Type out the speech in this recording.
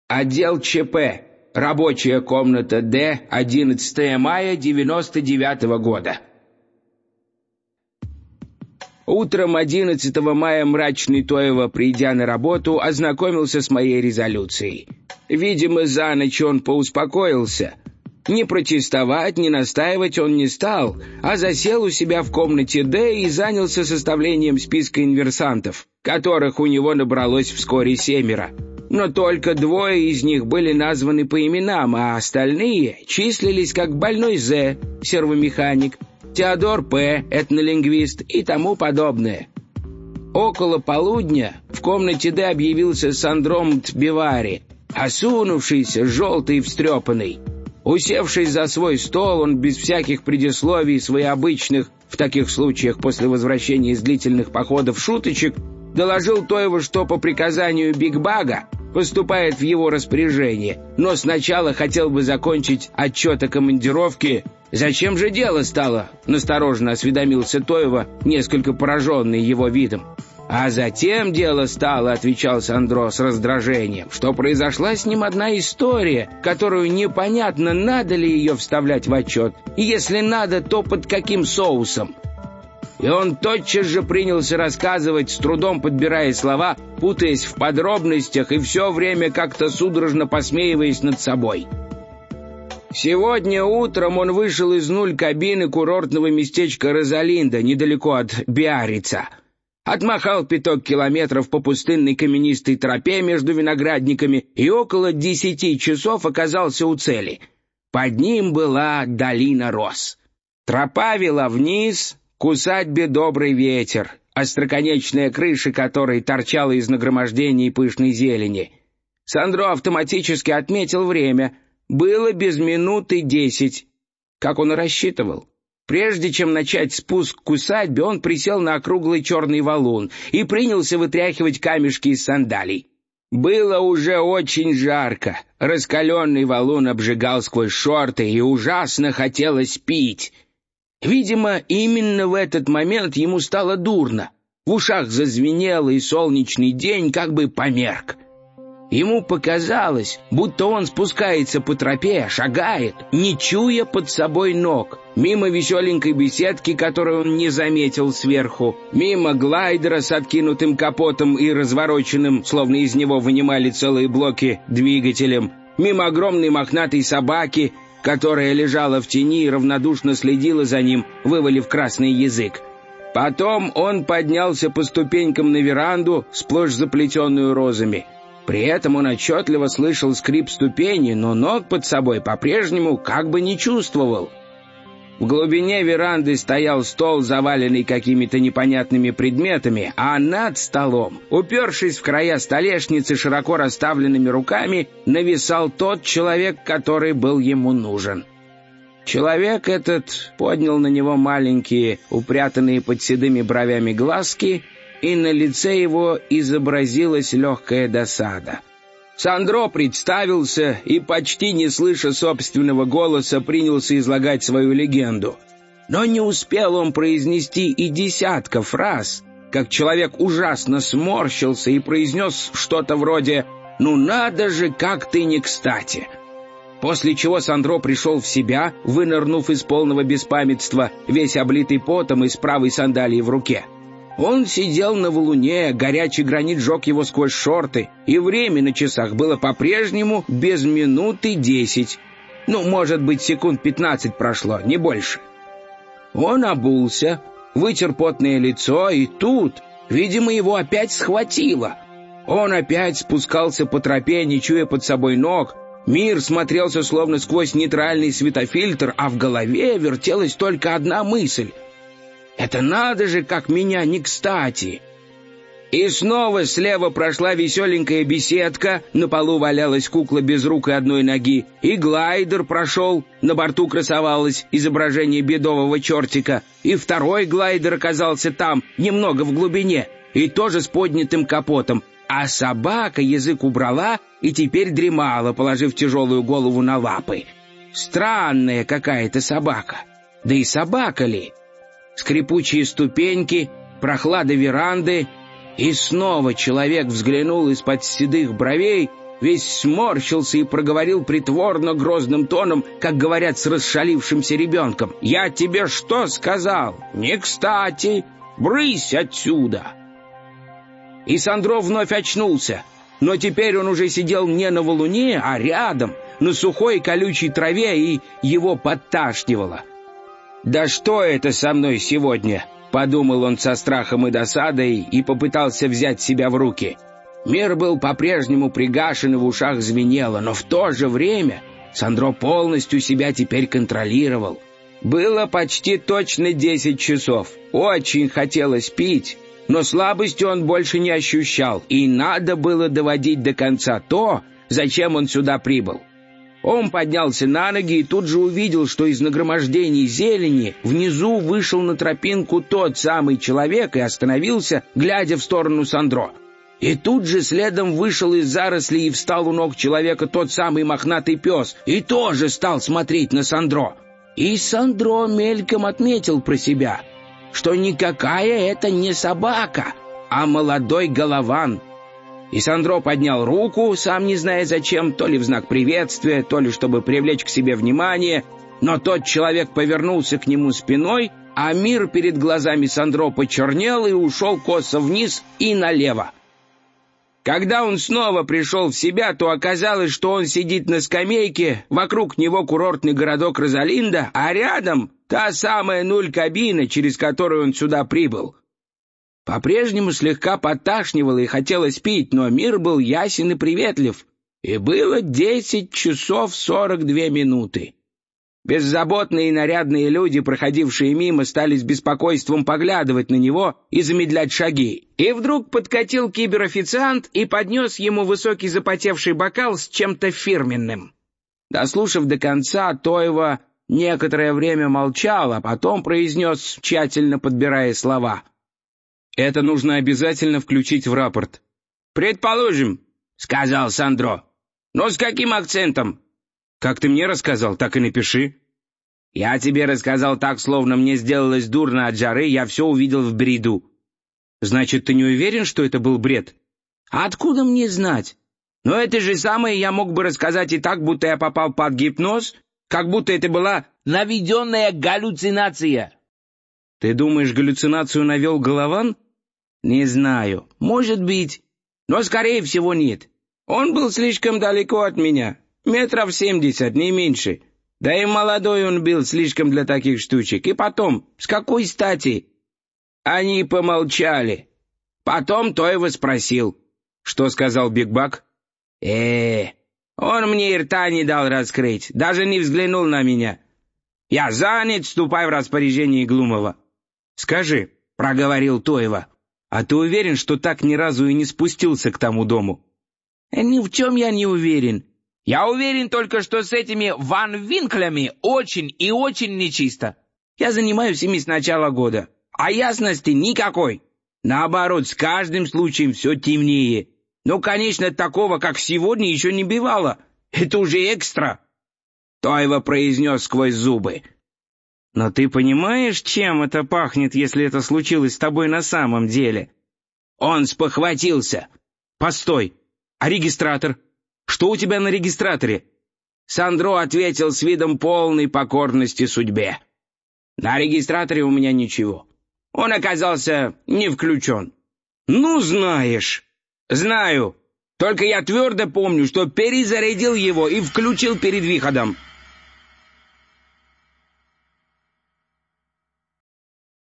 Отдел ЧП. Рабочая комната Д. 11 мая 99-го года. Утром 11 мая мрачный Тоева, придя на работу, ознакомился с моей резолюцией. Видимо, за ночь он поуспокоился. Ни протестовать, ни настаивать он не стал, а засел у себя в комнате Д и занялся составлением списка инверсантов, которых у него набралось вскоре 7. Но только 2 из них были названы по именам, а остальные числились как больной З, сервомеханик, Теодор П, этнолингвист и тому подобное. Около полудня в комнате Д объявился Сандром Тбивари, осунувшийся, желтый и встрепанный. Усевшись за свой стол, он без всяких предисловий своеобычных, в таких случаях после возвращения из длительных походов шуточек, доложил Тоеву, что по приказанию Биг-Бага поступает в его распоряжение, но сначала хотел бы закончить отчет о командировке. «Зачем же дело стало?» — настороженно осведомился Тоева, несколько пораженный его видом. «А затем дело стало», — отвечал Сандро с раздражением, «что произошла с ним одна история, которую непонятно, надо ли ее вставлять в отчет, и если надо, то под каким соусом». И он тотчас же принялся рассказывать, с трудом подбирая слова, путаясь в подробностях и все время как-то судорожно посмеиваясь над собой. Сегодня утром он вышел из кабины курортного местечка Розалинда, недалеко от Биаррица. Отмахал 5 километров по пустынной каменистой тропе между виноградниками и около 10 часов оказался у цели. Под ним была долина роз. Тропа вела вниз к усадьбе «Добрый ветер», остроконечная крыша которой торчала из нагромождений пышной зелени. Сандро автоматически отметил время. Было без минуты 10, как он и рассчитывал. Прежде чем начать спуск к усадьбе, он присел на округлый черный валун и принялся вытряхивать камешки из сандалий. Было уже очень жарко. Раскаленный валун обжигал сквозь шорты, и ужасно хотелось пить. Видимо, именно в этот момент ему стало дурно. В ушах зазвенело, и солнечный день как бы померк. Ему показалось, будто он спускается по тропе, шагает, не чуя под собой ног, мимо веселенькой беседки, которую он не заметил сверху, мимо глайдера с откинутым капотом и развороченным, словно из него вынимали целые блоки, двигателем, мимо огромной мохнатой собаки, которая лежала в тени и равнодушно следила за ним, вывалив красный язык. Потом он поднялся по ступенькам на веранду, сплошь заплетенную розами. При этом он отчетливо слышал скрип ступени, но ног под собой по-прежнему как бы не чувствовал. В глубине веранды стоял стол, заваленный какими-то непонятными предметами, а над столом, упершись в края столешницы широко расставленными руками, нависал тот человек, который был ему нужен. Человек этот поднял на него маленькие, упрятанные под седыми бровями глазки, и на лице его изобразилась легкая досада. Сандро представился и, почти не слыша собственного голоса, принялся излагать свою легенду. Но не успел он произнести и десятка фраз, как человек ужасно сморщился и произнес что-то вроде «Ну надо же, как ты не кстати!». После чего Сандро пришел в себя, вынырнув из полного беспамятства, весь облитый потом и с правой сандалией в руке. Он сидел на валуне, горячий гранит жег его сквозь шорты, и время на часах было по-прежнему без минуты 10. Может быть, секунд 15 прошло, не больше. Он обулся, вытер потное лицо, и тут, видимо, его опять схватило. Он опять спускался по тропе, не чуя под собой ног. Мир смотрелся словно сквозь нейтральный светофильтр, а в голове вертелась только одна мысль. «Это надо же, как меня не кстати!» И снова слева прошла веселенькая беседка, на полу валялась кукла без рук и одной ноги, и глайдер прошел, на борту красовалось изображение бедового чертика, и второй глайдер оказался там, немного в глубине, и тоже с поднятым капотом, а собака язык убрала и теперь дремала, положив тяжелую голову на лапы. Странная какая-то собака. Да и собака ли? Скрипучие ступеньки, прохлада веранды, и снова человек взглянул из-под седых бровей весь сморщился и проговорил притворно грозным тоном, как говорят с расшалившимся ребенком: «Я тебе что сказал? Не кстати! Брысь отсюда!» И Сандро вновь очнулся, но теперь он уже сидел не на валуне, а рядом, на сухой колючей траве, и его подташнивало. «Да что это со мной сегодня?» — подумал он со страхом и досадой и попытался взять себя в руки. Мир был по-прежнему пригашен и в ушах звенело, но в то же время Сандро полностью себя теперь контролировал. Было почти точно 10 часов. Очень хотелось пить, но слабости он больше не ощущал, и надо было доводить до конца то, зачем он сюда прибыл. Он поднялся на ноги и тут же увидел, что из нагромождений зелени внизу вышел на тропинку тот самый человек и остановился, глядя в сторону Сандро. И тут же следом вышел из зарослей и встал у ног человека тот самый мохнатый пес и тоже стал смотреть на Сандро. И Сандро мельком отметил про себя, что никакая это не собака, а молодой голован. И Сандро поднял руку, сам не зная зачем, то ли в знак приветствия, то ли чтобы привлечь к себе внимание, но тот человек повернулся к нему спиной, а мир перед глазами Сандро почернел и ушел косо вниз и налево. Когда он снова пришел в себя, то оказалось, что он сидит на скамейке, вокруг него курортный городок Розалинда, а рядом та самая нуль-кабина, через которую он сюда прибыл. По-прежнему слегка подташнивало и хотелось пить, но мир был ясен и приветлив, и было 10 часов 42 минуты. Беззаботные и нарядные люди, проходившие мимо, стали с беспокойством поглядывать на него и замедлять шаги. И вдруг подкатил киберофициант и поднес ему высокий запотевший бокал с чем-то фирменным. Дослушав до конца, Тойва некоторое время молчал, а потом произнес, тщательно подбирая слова: «Это нужно обязательно включить в рапорт». «Предположим», — сказал Сандро. «Но с каким акцентом?» «Как ты мне рассказал, так и напиши». «Я тебе рассказал так, словно мне сделалось дурно от жары, я все увидел в бреду». «Значит, ты не уверен, что это был бред?» «Откуда мне знать? Но это же самое я мог бы рассказать и так, будто я попал под гипноз, как будто это была наведенная галлюцинация». «Ты думаешь, галлюцинацию навел Голован?» «Не знаю. Может быть. Но, скорее всего, нет. Он был слишком далеко от меня. 70 метров, не меньше. Да и молодой он был слишком для таких штучек. И потом, с какой стати?» Они помолчали. Потом Тойва спросил. «Что сказал Биг Бак?» Он мне и рта не дал раскрыть. Даже не взглянул на меня. «Я занят, ступай в распоряжение Глумова». «Скажи», — проговорил Тойва, «а ты уверен, что так ни разу и не спустился к тому дому?» «Ни в чем я не уверен. Я уверен только, что с этими Ван Винклями очень и очень нечисто. Я занимаюсь ими с начала года, а ясности никакой. Наоборот, с каждым случаем все темнее. Ну, конечно, такого, как сегодня, еще не бывало. Это уже экстра». Тойва произнес сквозь зубы. «Но ты понимаешь, чем это пахнет, если это случилось с тобой на самом деле?» Он спохватился. «Постой, а регистратор? Что у тебя на регистраторе?» Сандро ответил с видом полной покорности судьбе. «На регистраторе у меня ничего. Он оказался не включен». «Ну, знаешь». «Знаю. Только я твердо помню, что перезарядил его и включил перед выходом».